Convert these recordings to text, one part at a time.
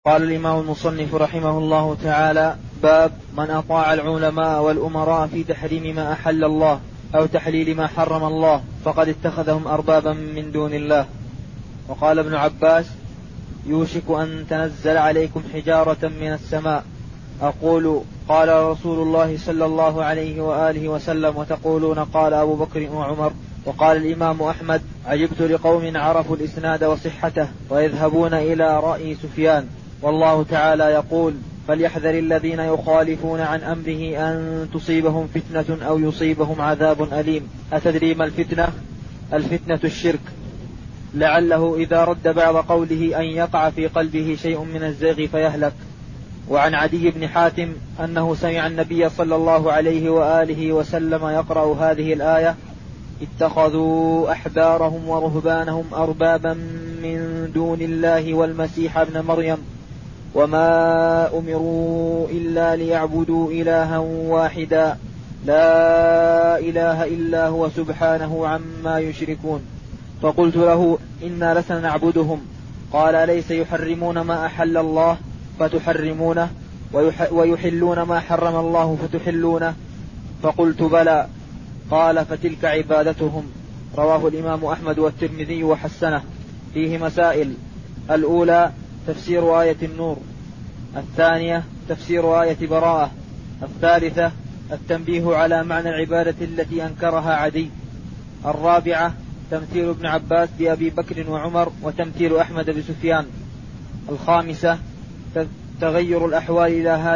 قال الإمام المصنف رحمه الله تعالى: باب من أطاع العلماء والأمراء في تحريم ما أحل الله أو تحليل ما حرم الله فقد اتخذهم أربابا من دون الله. وقال ابن عباس: يوشك أن تنزل عليكم حجارة من السماء. أقول: قال رسول الله صلى الله عليه وآله وسلم، وتقولون قال أبو بكر وعمر. وقال الإمام أحمد: عجبت لقوم عرفوا الإسناد وصحته ويذهبون إلى رأي سفيان. والله تعالى يقول: فليحذر الذين يخالفون عن أمره أن تصيبهم فتنة أو يصيبهم عذاب أليم. أتدري ما الفتنة؟ الفتنة الشرك، لعله إذا رد بعض قوله أن يقع في قلبه شيء من الزيغ فيهلك. وعن عدي بن حاتم أنه سمع النبي صلى الله عليه وآله وسلم يقرأ هذه الآية: اتخذوا أحبارهم ورهبانهم أربابا من دون الله والمسيح ابن مريم وما أمروا إلا ليعبدوا إلها واحدا لا إله إلا هو سبحانه عما يشركون. فقلت له: إنا لسنا نعبدهم. قال: أليس يحرمون ما أحل الله فتحرمونه ويحلون ما حرم الله فتحلونه؟ فقلت: بلى. قال: فتلك عبادتهم. رواه الإمام أحمد والترمذي وحسنه. فيه مسائل: الأولى تفسير آية النور، الثانية تفسير آية براءة، الثالثة التنبيه على معنى العبادة التي أنكرها عدي، الرابعة تمثيل ابن عباس بأبي بكر وعمر وتمثيل أحمد بسفيان، الخامسة تغير الأحوال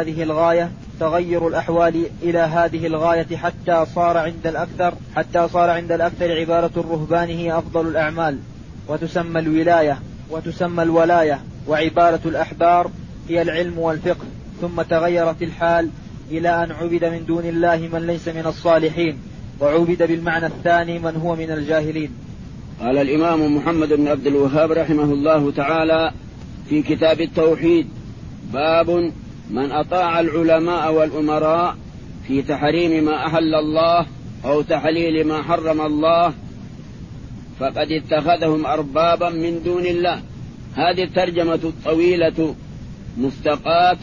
إلى هذه الغاية حتى صار عند الأكثر عبادة الرهبان هي أفضل الأعمال وتسمى الولاية، وعبادة الأحبار هي العلم والفقه. ثم تغيرت الحال إلى أن عبد من دون الله من ليس من الصالحين، وعبد بالمعنى الثاني من هو من الجاهلين. قال الإمام محمد بن عبد الوهاب رحمه الله تعالى في كتاب التوحيد: باب من أطاع العلماء والأمراء في تحريم ما أحل الله أو تحليل ما حرم الله فقد اتخذهم أربابا من دون الله. هذه الترجمة الطويلة مستقاة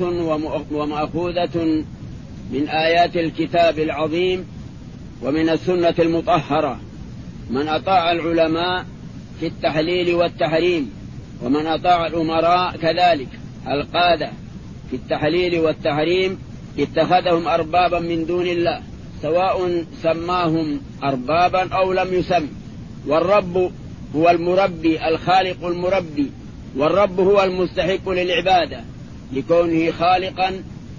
ومأخوذة من آيات الكتاب العظيم ومن السنة المطهرة. من أطاع العلماء في التحليل والتحريم، ومن أطاع الأمراء كذلك القادة في التحليل والتحريم اتخذهم أربابا من دون الله، سواء سماهم أربابا أو لم يسم. والرب هو المربي، الخالق المربي، والرب هو المستحق للعبادة لكونه خالقا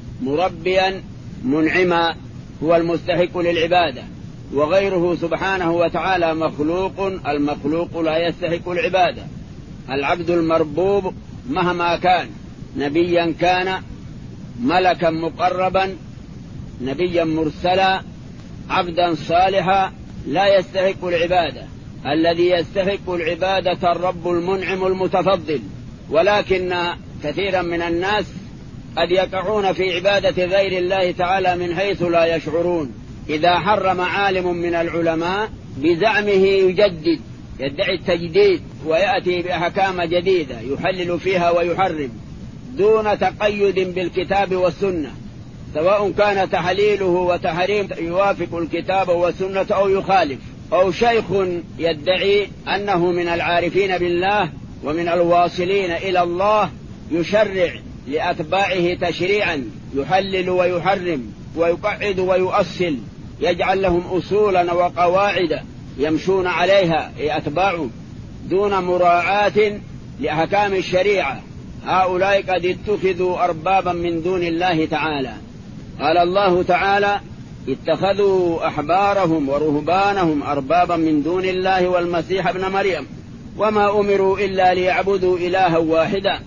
مربيا منعما، هو المستحق للعبادة. وغيره سبحانه وتعالى مخلوق، المخلوق لا يستحق العبادة. العبد المربوب مهما كان، نبيا كان، ملكا مقربا، نبيا مرسلا، عبدا صالحا، لا يستحق العبادة. الذي يستحق العبادة الرب المنعم المتفضل. ولكن كثيرا من الناس قد يقعون في عبادة غير الله تعالى من حيث لا يشعرون. إذا حرم عالم من العلماء بزعمه يجدد، يدعي التجديد ويأتي بأحكام جديدة يحلل فيها ويحرم دون تقيد بالكتاب والسنة، سواء كان تحليله وتحريم يوافق الكتاب والسنة أو يخالف. أو شيخ يدعي أنه من العارفين بالله ومن الواصلين إلى الله يشرع لأتباعه تشريعا يحلل ويحرم ويقعد ويؤصل، يجعل لهم أصولا وقواعد يمشون عليها أتباعه دون مراعاة لأحكام الشريعة. هؤلاء قد اتخذوا أربابا من دون الله تعالى. قال الله تعالى: اتخذوا أحبارهم ورهبانهم أربابا من دون الله والمسيح ابن مريم وما أمروا إلا ليعبدوا إلها واحدا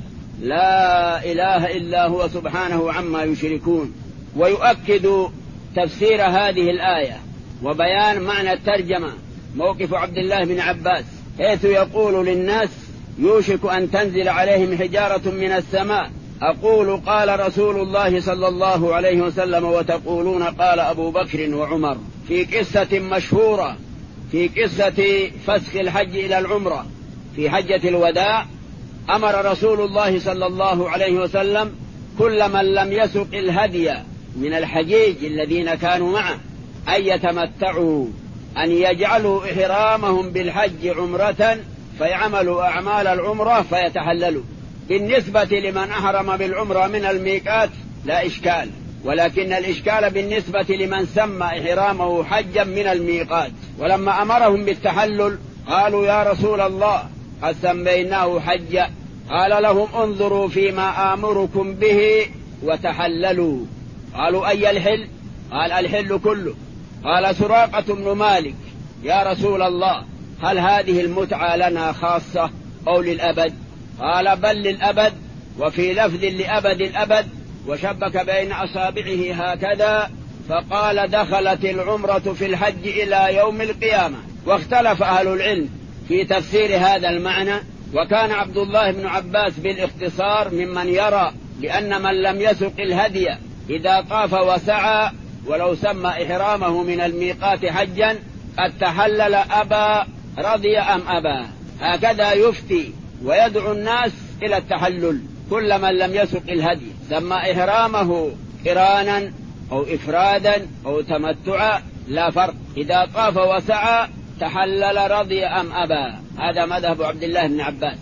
لا إله إلا هو سبحانه عما يشركون. ويؤكد تفسير هذه الآية وبيان معنى الترجمة موقف عبد الله بن عباس، حيث يقول للناس: يوشك أن تنزل عليهم حجارة من السماء. أقول: قال رسول الله صلى الله عليه وسلم، وتقولون قال أبو بكر وعمر. في قصة مشهورة، في قصة فسخ الحج إلى العمرة في حجة الوداع، أمر رسول الله صلى الله عليه وسلم كل من لم يسق الهدي من الحجيج الذين كانوا معه أن يتمتعوا، أن يجعلوا إحرامهم بالحج عمرة فيعملوا أعمال العمرة فيتحللوا. بالنسبة لمن أحرم بالعمرة من الميقات لا إشكال، ولكن الإشكال بالنسبة لمن سمى إحرامه حجا من الميقات. ولما أمرهم بالتحلل قالوا يا رسول الله قد سميناه حجا، قال لهم انظروا فيما آمركم به وتحللوا. قالوا أي الحل؟ قال الحل كله. قال سراقة بن مالك يا رسول الله هل هذه المتعة لنا خاصة أو للأبد؟ قال بل للأبد، وفي لفظ لأبد الأبد، وشبك بين أصابعه هكذا فقال دخلت العمرة في الحج إلى يوم القيامة. واختلف أهل العلم في تفسير هذا المعنى، وكان عبد الله بن عباس بالاختصار ممن يرى بأن من لم يسق الهدي إذا طاف وسعى ولو سمى إحرامه من الميقات حجا قد تحلل أبى رضي أم أبى، هكذا يفتي ويدعو الناس إلى التحلل. كل من لم يسق الهدي سمى إحرامه قرانا أو إفرادا أو تمتعا لا فرق، إذا طاف وسعى تحلل رضي أم أبى. هذا مذهب عبد الله بن عباس.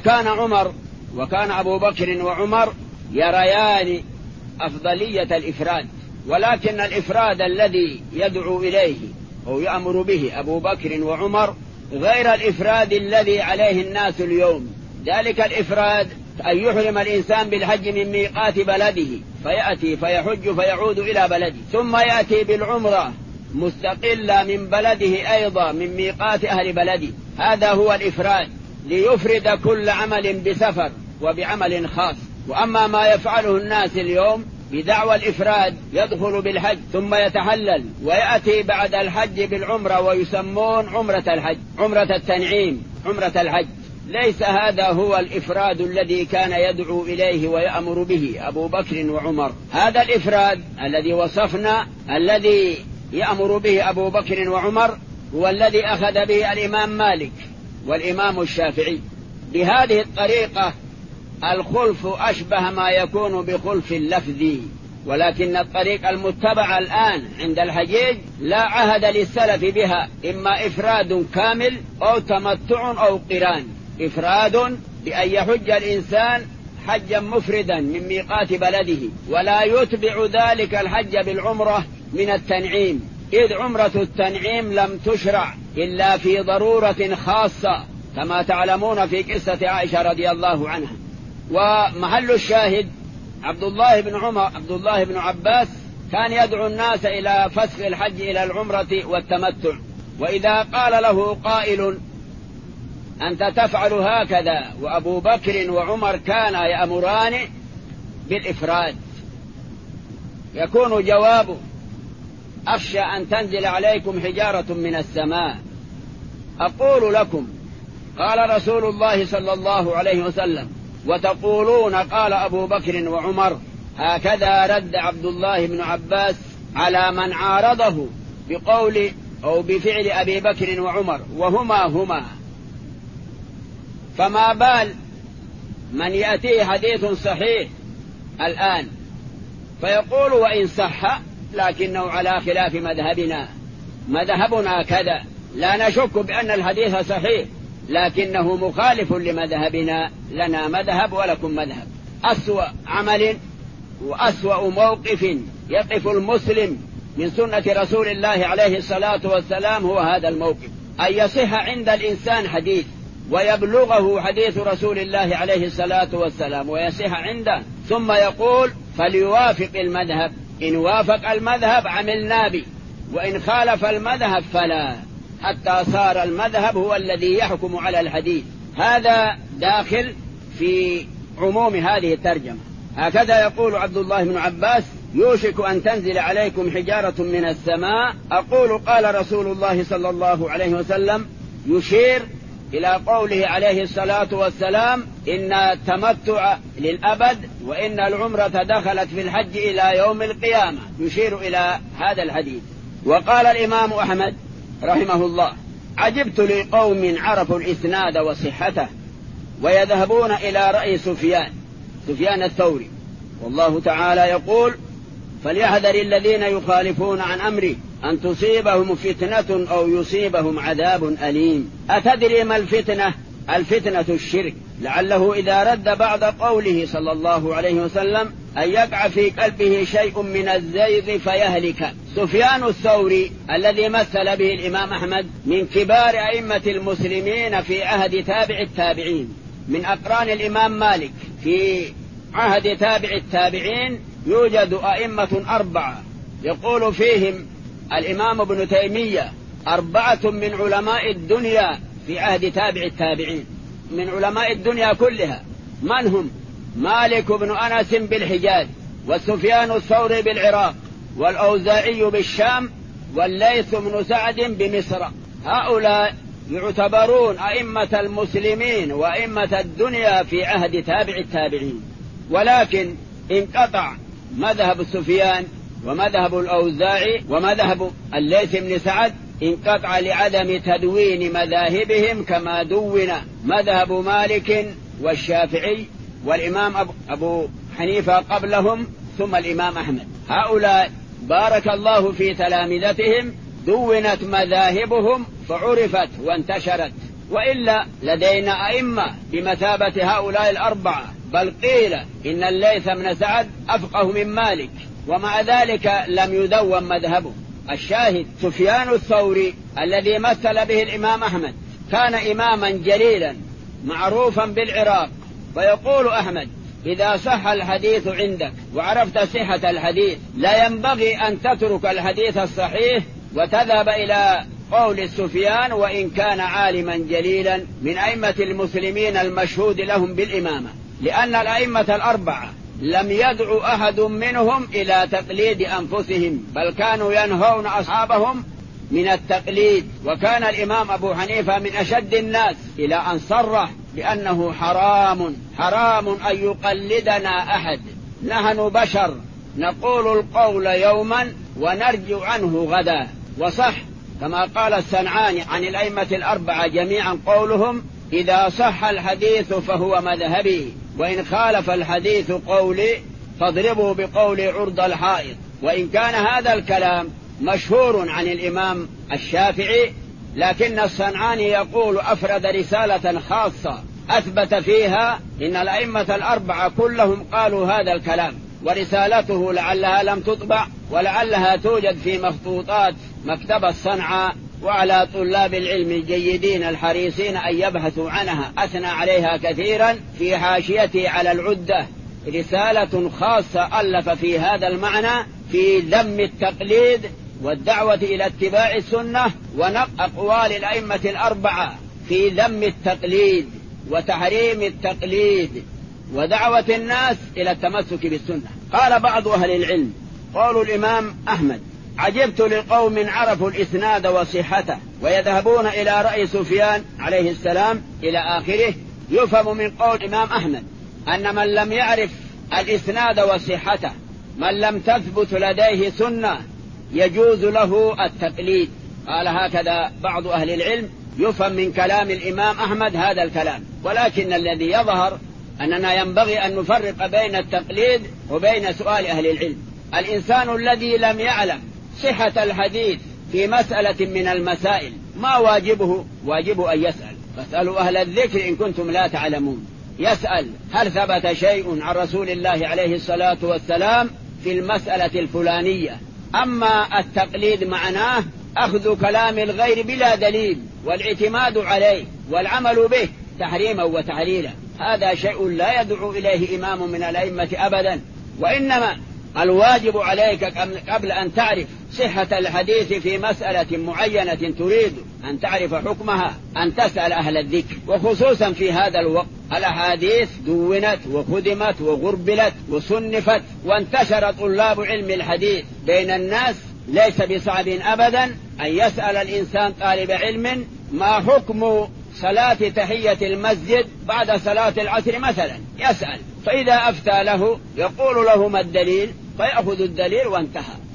وكان أبو بكر وعمر يريان أفضلية الإفراد، ولكن الإفراد الذي يدعو إليه أو يأمر به أبو بكر وعمر غير الإفراد الذي عليه الناس اليوم. ذلك الإفراد أن يحرم الإنسان بالحج من ميقات بلده فيأتي فيحج فيعود إلى بلده، ثم يأتي بالعمرة مستقلة من بلده أيضا من ميقات أهل بلده. هذا هو الإفراد، ليفرد كل عمل بسفر وبعمل خاص. وأما ما يفعله الناس اليوم بدعوى الإفراد يدخل بالحج ثم يتحلل ويأتي بعد الحج بالعمرة ويسمون عمرة الحج، عمرة التنعيم، عمرة الحج. ليس هذا هو الإفراد الذي كان يدعو إليه ويأمر به أبو بكر وعمر. هذا الإفراد الذي وصفنا الذي يأمر به أبو بكر وعمر هو الذي أخذ به الإمام مالك والإمام الشافعي. بهذه الطريقة الخلف أشبه ما يكون بخلف اللفظي، ولكن الطريقة المتبعة الآن عند الحجيج لا عهد للسلف بها، إما إفراد كامل أو تمتع أو قران. إفراد بأن يحج الإنسان حجا مفردا من ميقات بلده ولا يتبع ذلك الحج بالعمرة من التنعيم، إذ عمرة التنعيم لم تشرع إلا في ضرورة خاصة كما تعلمون في قصة عائشة رضي الله عنها. ومحل الشاهد عبد الله بن عباس كان يدعو الناس إلى فسخ الحج إلى العمرة والتمتع. وإذا قال له قائل أنت تفعل هكذا وأبو بكر وعمر كانا يأمران بالإفراد، يكون جوابه أخشى أن تنزل عليكم حجارة من السماء. أقول لكم قال رسول الله صلى الله عليه وسلم وتقولون قال أبو بكر وعمر. هكذا رد عبد الله بن عباس على من عارضه بقول أو بفعل أبي بكر وعمر وهما. فما بال من يأتيه حديث صحيح الآن فيقول وإن صح لكنه على خلاف مذهبنا كذا، لا نشك بأن الحديث صحيح لكنه مخالف لمذهبنا، لنا مذهب ولكم مذهب. أسوأ عمل وأسوأ موقف يقف المسلم من سنة رسول الله عليه الصلاة والسلام هو هذا الموقف، أن يصح عند الإنسان حديث ويبلغه حديث رسول الله عليه الصلاة والسلام ويصح عنده ثم يقول فليوافق المذهب، إن وافق المذهب عملنا به وإن خالف المذهب فلا، حتى صار المذهب هو الذي يحكم على الحديث. هذا داخل في عموم هذه الترجمة. هكذا يقول عبد الله بن عباس يوشك أن تنزل عليكم حجارة من السماء. أقول قال رسول الله صلى الله عليه وسلم يشير إلى قوله عليه الصلاة والسلام إن التمتع للأبد وإن العمرة دخلت في الحج إلى يوم القيامة، يشير إلى هذا الحديث. وقال الإمام أحمد رحمه الله عجبت لقوم عرفوا الإسناد وصحته ويذهبون إلى رأي سفيان الثوري. والله تعالى يقول: فليحذر الذين يخالفون عن أمره أن تصيبهم فتنة أو يصيبهم عذاب أليم. أتدري ما الفتنة؟ الفتنة الشرك، لعله إذا رد بعد قوله صلى الله عليه وسلم أن يقع في قلبه شيء من الزيغ فيهلك. سفيان الثوري الذي مثل به الإمام أحمد من كبار أئمة المسلمين في عهد تابع التابعين، من أقران الإمام مالك في عهد تابع التابعين يوجد أئمة 4 يقول فيهم الإمام ابن تيمية 4 من علماء الدنيا في عهد تابع التابعين، من علماء الدنيا كلها. من هم؟ مالك بن أنس بالحجاز، وسفيان الثوري بالعراق، والأوزاعي بالشام، والليث بن سعد بمصر. هؤلاء يعتبرون أئمة المسلمين وأئمة الدنيا في عهد تابع التابعين. ولكن انقطع مذهب سفيان ومذهب الأوزاعي ومذهب الليث بن سعد، انقطع لعدم تدوين مذاهبهم كما دون مذهب مالك والشافعي والإمام أبو حنيفة قبلهم ثم الإمام أحمد. هؤلاء بارك الله في تلامذتهم دونت مذاهبهم فعرفت وانتشرت، وإلا لدينا أئمة بمثابة هؤلاء 4، بل قيل إن الليث بن سعد أفقه من مالك، ومع ذلك لم يدون مذهبه. الشاهد سفيان الثوري الذي مثل به الإمام أحمد كان إماما جليلا معروفا بالعراق، فيقول أحمد: إذا صح الحديث عندك وعرفت صحة الحديث لا ينبغي أن تترك الحديث الصحيح وتذهب إلى قول سفيان وإن كان عالما جليلا من أئمة المسلمين المشهود لهم بالإمامة، لأن الأئمة 4 لم يدعو أحد منهم إلى تقليد أنفسهم، بل كانوا ينهون أصحابهم من التقليد. وكان الإمام أبو حنيفة من أشد الناس إلى أن صرح بأنه حرام أن يقلدنا أحد، نحن بشر نقول القول يوما ونرجع عنه غدا. وصح كما قال الصنعاني عن الأئمة 4 جميعا قولهم: إذا صح الحديث فهو مذهبي، وإن خالف الحديث قولي فاضربوا بقول عرض الحائط. وإن كان هذا الكلام مشهور عن الإمام الشافعي، لكن الصنعاني يقول أفرد رسالة خاصة أثبت فيها إن الأئمة 4 كلهم قالوا هذا الكلام، ورسالته لعلها لم تطبع ولعلها توجد في مخطوطات مكتبة صنعاء، وعلى طلاب العلم الجيدين الحريصين أن يبحثوا عنها. أثنى عليها كثيرا في حاشيته على العدة، رسالة خاصة ألف في هذا المعنى في ذم التقليد والدعوة إلى اتباع السنة، ونقل أقوال الأئمة 4 في ذم التقليد وتحريم التقليد ودعوة الناس إلى التمسك بالسنة. قال بعض أهل العلم قالوا الإمام أحمد: عجبت لقوم عرفوا الإسناد وصحته ويذهبون إلى رأي سفيان عليه السلام إلى آخره. يفهم من قول الإمام أحمد أن من لم يعرف الإسناد وصحته، من لم تثبت لديه سنة، يجوز له التقليد. قال هكذا بعض أهل العلم. يفهم من كلام الإمام أحمد هذا الكلام، ولكن الذي يظهر أننا ينبغي أن نفرق بين التقليد وبين سؤال أهل العلم. الإنسان الذي لم يعلم صحة الحديث في مسألة من المسائل ما واجبه؟ واجب أن يسأل. فاسألوا أهل الذكر إن كنتم لا تعلمون. يسأل: هل ثبت شيء عن رسول الله عليه الصلاة والسلام في المسألة الفلانية؟ أما التقليد معناه أخذ كلام الغير بلا دليل والاعتماد عليه والعمل به تحريما وتحليلا. هذا شيء لا يدعو إليه إمام من الأئمة أبدا. وإنما الواجب عليك قبل أن تعرف صحة الحديث في مسألة معينة تريد أن تعرف حكمها أن تسأل أهل الذكر، وخصوصا في هذا الوقت الأحاديث دونت وخدمت وغربلت وصنفت وانتشر طلاب علم الحديث بين الناس. ليس بصعب أبدا أن يسأل الإنسان طالب علم ما حكم صلاة تحية المسجد بعد صلاة العصر مثلا، يسأل، فإذا أفتى له يقول له ما الدليل، فيأخذ الدليل وانتهى.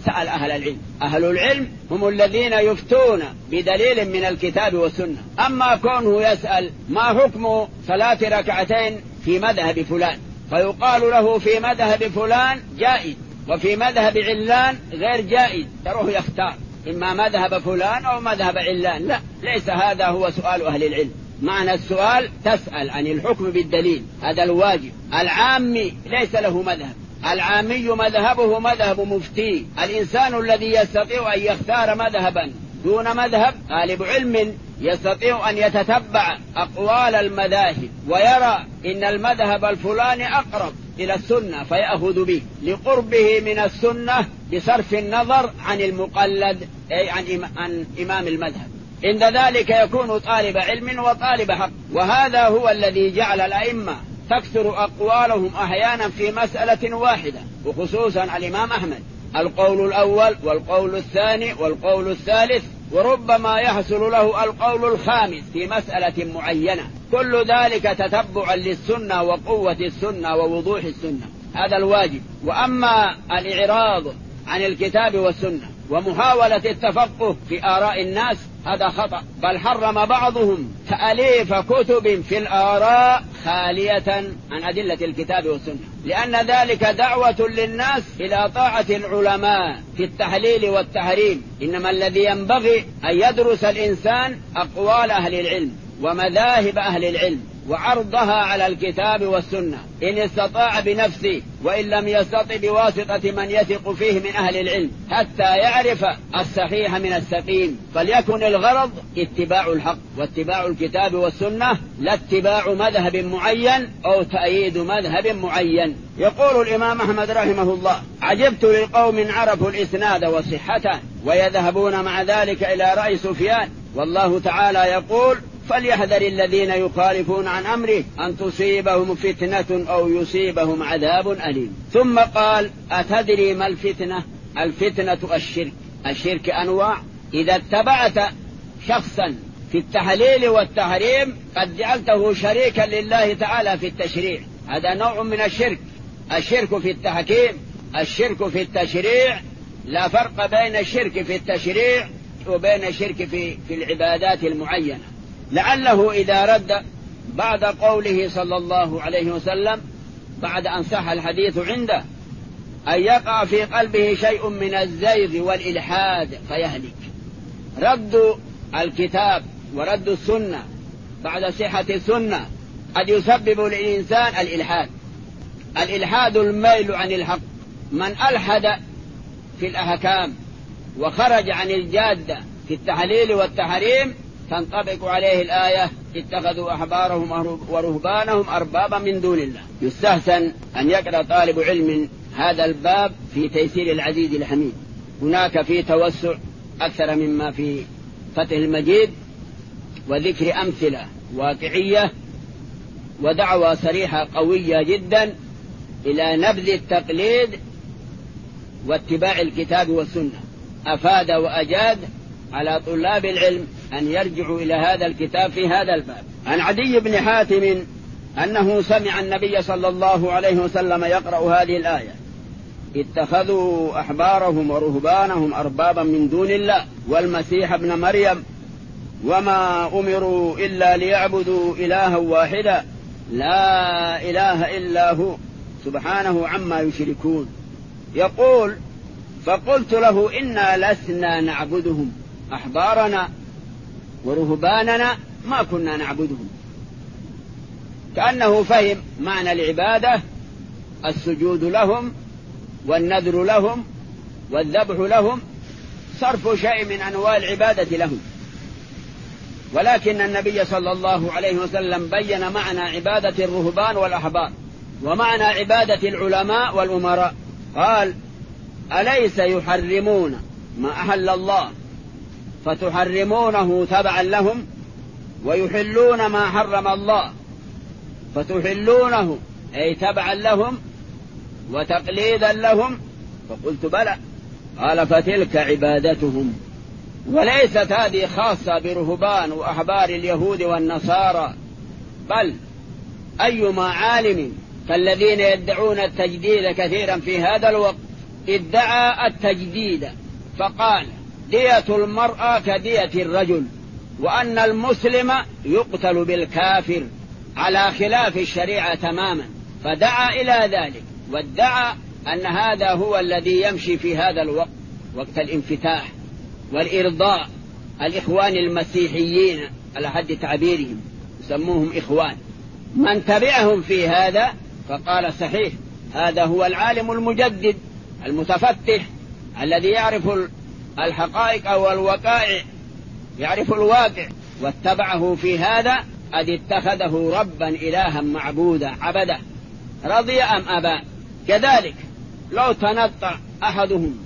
سأل أهل العلم. أهل العلم هم الذين يفتون بدليل من الكتاب والسنة. أما كونه يسأل ما حكم صلاة ركعتين في مذهب فلان، فيقال له في مذهب فلان جائز وفي مذهب علان غير جائز، يروح يختار إما مذهب فلان أو مذهب علان. لا، ليس هذا هو سؤال أهل العلم. معنى السؤال تسأل عن الحكم بالدليل، هذا الواجب. العامي ليس له مذهب، العامي مذهبه مذهب مفتي. الإنسان الذي يستطيع أن يختار مذهبا دون مذهب، طالب علم يستطيع أن يتتبع أقوال المذاهب ويرى إن المذهب الفلاني أقرب إلى السنة فيأخذ به لقربه من السنة بصرف النظر عن المقلد، أي عن إمام المذهب. عند ذلك يكون طالب علم وطالب حق. وهذا هو الذي جعل الأئمة تكثر أقوالهم أحيانا في مسألة واحدة، وخصوصا الإمام أحمد، القول الأول والقول الثاني والقول الثالث، وربما يحصل له القول الخامس في مسألة معينة. كل ذلك تتبعا للسنة وقوة السنة ووضوح السنة، هذا الواجب. وأما الإعراض عن الكتاب والسنة ومحاولة التفقه في آراء الناس هذا خطأ، بل حرم بعضهم تأليف كتب في الآراء خالية عن أدلة الكتاب والسنة، لأن ذلك دعوة للناس إلى طاعة العلماء في التحليل والتحريم. إنما الذي ينبغي أن يدرس الإنسان أقوال أهل العلم ومذاهب أهل العلم وعرضها على الكتاب والسنة إن استطاع بنفسه، وإن لم يستطع بواسطة من يثق فيه من أهل العلم، حتى يعرف الصحيح من السقيم. فليكن الغرض اتباع الحق واتباع الكتاب والسنة، لا اتباع مذهب معين أو تأييد مذهب معين. يقول الإمام أحمد رحمه الله: عجبت لقوم عرفوا الإسناد وصحته ويذهبون مع ذلك إلى رأي سفيان. والله تعالى يقول: فليحذر الذين يخالفون عن أمره أن تصيبهم فتنة أو يصيبهم عذاب أليم. ثم قال: أتدري ما الفتنة؟ الفتنة الشرك. الشرك أنواع. إذا اتبعت شخصا في التحليل والتحريم قد جعلته شريكا لله تعالى في التشريع، هذا نوع من الشرك. الشرك في التحكيم، الشرك في التشريع، لا فرق بين الشرك في التشريع وبين الشرك في العبادات المعينة. لعله إذا رد بعد قوله صلى الله عليه وسلم بعد أن صح الحديث عنده أن يقع في قلبه شيء من الزيغ والإلحاد فيهلك. رد الكتاب ورد السنة بعد صحة السنة قد يسبب للإنسان الإلحاد. الإلحاد الميل عن الحق. من ألحد في الأحكام وخرج عن الجادة في التحليل والتحريم تنطبق عليه الآية: اتخذوا أحبارهم ورهبانهم أربابا من دون الله. يستحسن أن يقرأ طالب علم هذا الباب في تيسير العزيز الحميد. هناك في توسع أكثر مما في فتح المجيد، وذكر أمثلة واقعية ودعوة صريحة قوية جدا إلى نبذ التقليد واتباع الكتاب والسنة. أفاد وأجاد على طلاب العلم أن يرجعوا إلى هذا الكتاب في هذا الباب. عن عدي بن حاتم أنه سمع النبي صلى الله عليه وسلم يقرأ هذه الآية: اتخذوا أحبارهم ورهبانهم أربابا من دون الله والمسيح ابن مريم وما أمروا إلا ليعبدوا إلها واحدا لا إله إلا هو سبحانه عما يشركون. يقول: فقلت له: إنا لسنا نعبدهم، أحبارنا ورهباننا ما كنا نعبدهم. كأنه فهم معنى العبادة: السجود لهم والنذر لهم والذبح لهم، صرف شيء من أنواع العبادة لهم. ولكن النبي صلى الله عليه وسلم بين معنى عبادة الرهبان والأحبار ومعنى عبادة العلماء والأمراء. قال: أليس يحرمون ما أحل الله فتحرمونه تبعا لهم، ويحلون ما حرم الله فتحلونه أي تبعا لهم وتقليدا لهم؟ فقلت: بلى. قال: فتلك عبادتهم. وليست هذه خاصة برهبان وأحبار اليهود والنصارى، بل أيما عالم كالذين يدعون التجديد كثيرا في هذا الوقت ادعى التجديد فقال دية المرأة كدية الرجل، وأن المسلم يقتل بالكافر على خلاف الشريعة تماما، فدعا إلى ذلك، وادعى أن هذا هو الذي يمشي في هذا الوقت، وقت الانفتاح والإرضاء. الإخوان المسيحيين على حد تعبيرهم يسموهم إخوان، من تبعهم في هذا فقال صحيح هذا هو العالم المجدد المتفتح الذي يعرف الحقائق أو الوقائع، يعرف الواقع، واتبعه في هذا قد اتخذه ربا إلها معبودا عبده، رضي أم أبى. كذلك لو تنطع أحدهم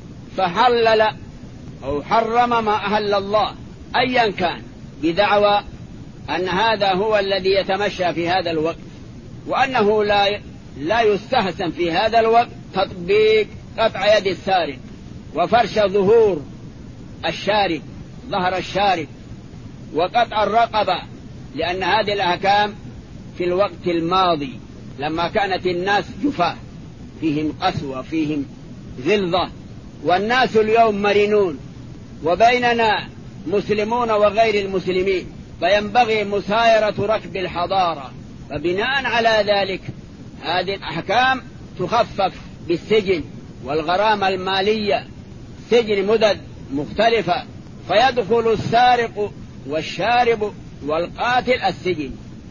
فحلل أو حرم ما أهل الله أيا كان بدعوى أن هذا هو الذي يتمشى في هذا الوقت، وأنه لا يستحسن في هذا الوقت تطبيق قطع يد السارق وفرش ظهور الشارب ظهر الشارب وقطع الرقبة، لأن هذه الأحكام في الوقت الماضي لما كانت الناس جفاة فيهم قسوة فيهم غلظة، والناس اليوم مرنون، وبيننا مسلمون وغير المسلمين، فينبغي مسايرة ركب الحضارة. فبناء على ذلك هذه الأحكام تخفف بالسجن والغرامة المالية، سجن مدد مختلفة، فيدخل السارق والشارب والقاتل السجن،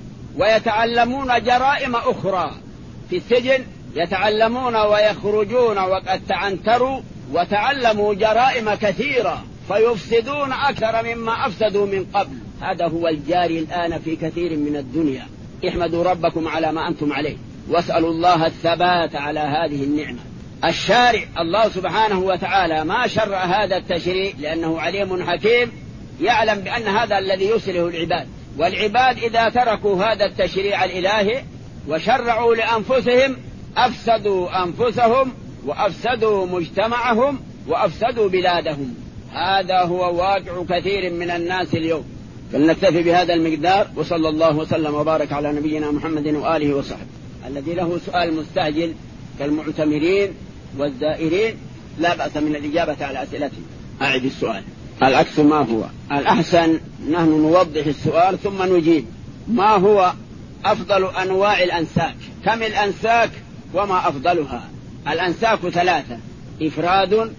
ويتعلمون جرائم أخرى في السجن، يتعلمون ويخرجون وقد تعنتروا وتعلموا جرائم كثيرة، فيفسدون أكثر مما أفسدوا من قبل. هذا هو الجاري الآن في كثير من الدنيا. احمدوا ربكم على ما أنتم عليه، واسألوا الله الثبات على هذه النعمة. الشارع الله سبحانه وتعالى ما شرع هذا التشريع لأنه عليم حكيم، يعلم بأن هذا الذي يصلح العباد، والعباد إذا تركوا هذا التشريع الإلهي وشرعوا لأنفسهم أفسدوا أنفسهم وأفسدوا مجتمعهم وأفسدوا بلادهم. هذا هو واقع كثير من الناس اليوم. فلنكتفي بهذا المقدار، وصلى الله وسلم وبارك على نبينا محمد وآله وصحبه. الذي له سؤال مستعجل كالمعتمرين والزائرين لا بأس من الإجابة على أسئلتهم. أعد السؤال. العكس ما هو الأحسن؟ نحن نوضح السؤال ثم نجيب. ما هو أفضل أنواع الأنساك؟ كم الأنساك وما أفضلها؟ الأنساك 3: إفراد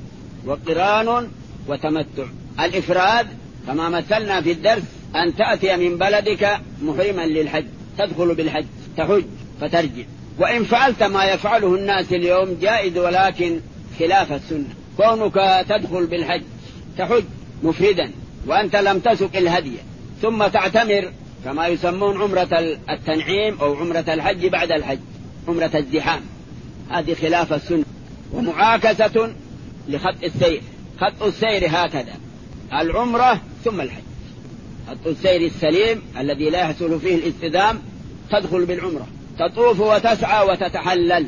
وقران وتمتع. الإفراد كما مثلنا في الدرس أن تأتي من بلدك محرما للحج، تدخل بالحج تحج فترجع، وإن فعلت ما يفعله الناس اليوم جائز ولكن خلاف السنة، كونك تدخل بالحج تحج مفردا وأنت لم تسق الهدي ثم تعتمر كما يسمون عمرة التنعيم أو عمرة الحج بعد الحج، عمرة الزحام، هذه خلاف السنة. ومعاكسة لخط السير، خط السير هكذا العمرة ثم الحج، خط السير السليم الذي لا يحصل فيه الاصطدام، تدخل بالعمرة تطوف وتسعى وتتحلل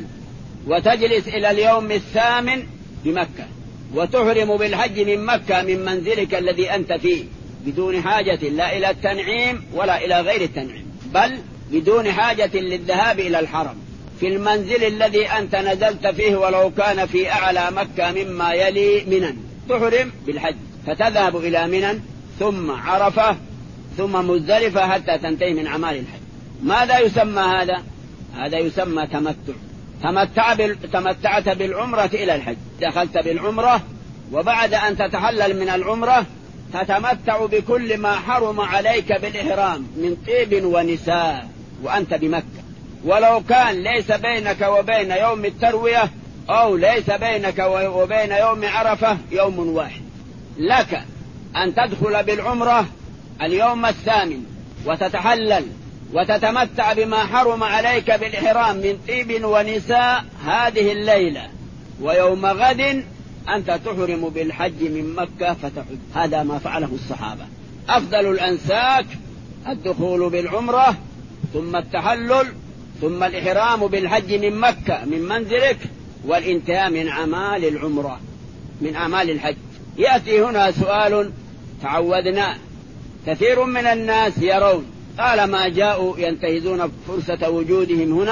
وتجلس إلى اليوم 8 بمكة، وتحرم بالحج من مكة من منزلك الذي أنت فيه بدون حاجة لا إلى التنعيم ولا إلى غير التنعيم، بل بدون حاجة للذهاب إلى الحرم في المنزل الذي أنت نزلت فيه ولو كان في أعلى مكة مما يلي منى، تحرم بالحج فتذهب إلى منى ثم عرفة ثم مزدلفة حتى تنتهي من أعمال الحج. ماذا يسمى هذا؟ هذا يسمى تمتع. تمتعت بالعمرة إلى الحج، دخلت بالعمرة وبعد أن تتحلل من العمرة تتمتع بكل ما حرم عليك بالإحرام من طيب ونساء وأنت بمكة، ولو كان ليس بينك وبين يوم التروية أو ليس بينك وبين يوم عرفة يوم واحد، لك أن تدخل بالعمرة اليوم 8 وتتحلل وتتمتع بما حرم عليك بالإحرام من طيب ونساء هذه الليلة، ويوم غد أنت تحرم بالحج من مكة فتحج. هذا ما فعله الصحابة. أفضل الأنساك الدخول بالعمرة ثم التحلل ثم الإحرام بالحج من مكة من منزلك والانتهاء من أعمال العمرة من أعمال الحج. يأتي هنا سؤال تعودنا، كثير من الناس يرون طالما جاءوا ينتهزون فرصة وجودهم هنا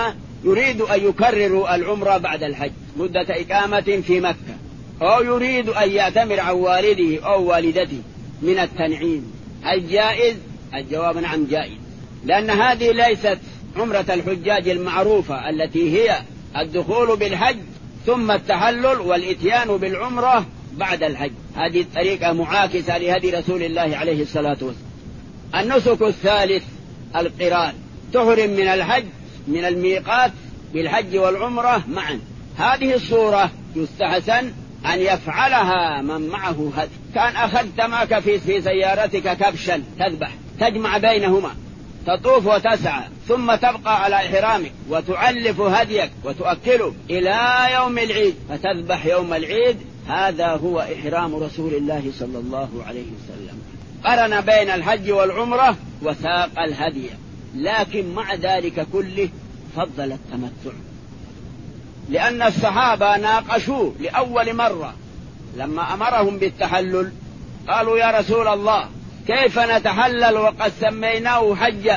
يريد أن يكرروا العمرة بعد الحج مدة إقامة في مكة، أو يريد أن يعتمر عن والده أو والدته من التنعيم، هل جائز؟ الجواب نعم جائز، لأن هذه ليست عمرة الحجاج المعروفة التي هي الدخول بالحج ثم التحلل والإتيان بالعمرة بعد الحج. هذه الطريقة معاكسة لهدي رسول الله عليه الصلاة والسلام. النسك الثالث القران، تحرم من الحج من الميقات بالحج والعمرة معا. هذه الصورة يستحسن أن يفعلها من معه هدي. كان أخذت معك في سيارتك كبشا تذبح، تجمع بينهما، تطوف وتسعى، ثم تبقى على إحرامك وتعلف هديك وتؤكله إلى يوم العيد فتذبح يوم العيد. هذا هو إحرام رسول الله صلى الله عليه وسلم، قرن بين الحج والعمرة وساق الهدي، لكن مع ذلك كله فضل التمتع، لأن الصحابة ناقشوه لأول مرة لما أمرهم بالتحلل. قالوا يا رسول الله كيف نتحلل وقد سميناه حجا؟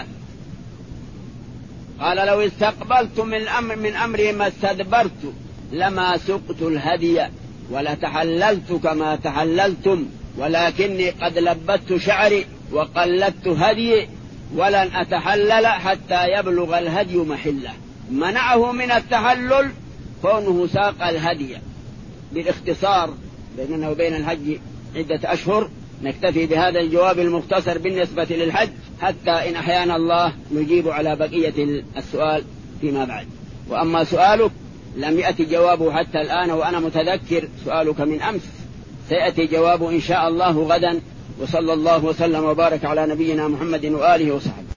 قال لو استقبلت من أمري ما استدبرت لما سقت الهدي ولتحللت كما تحللتم، ولكني قد لبت شعري وقلدت هدي ولن أتحلل حتى يبلغ الهدي محله. منعه من التحلل كونه ساق الهدي. بالاختصار بيننا وبين الحج عدة أشهر. نكتفي بهذا الجواب المختصر بالنسبة للحج، حتى إن أحيانا الله نجيب على بقية السؤال فيما بعد. وأما سؤالك لم يأتي جوابه حتى الآن، وأنا متذكر سؤالك من أمس، سيأتي جوابه إن شاء الله غدا. وصلى الله وسلم وبارك على نبينا محمد وآله وصحبه.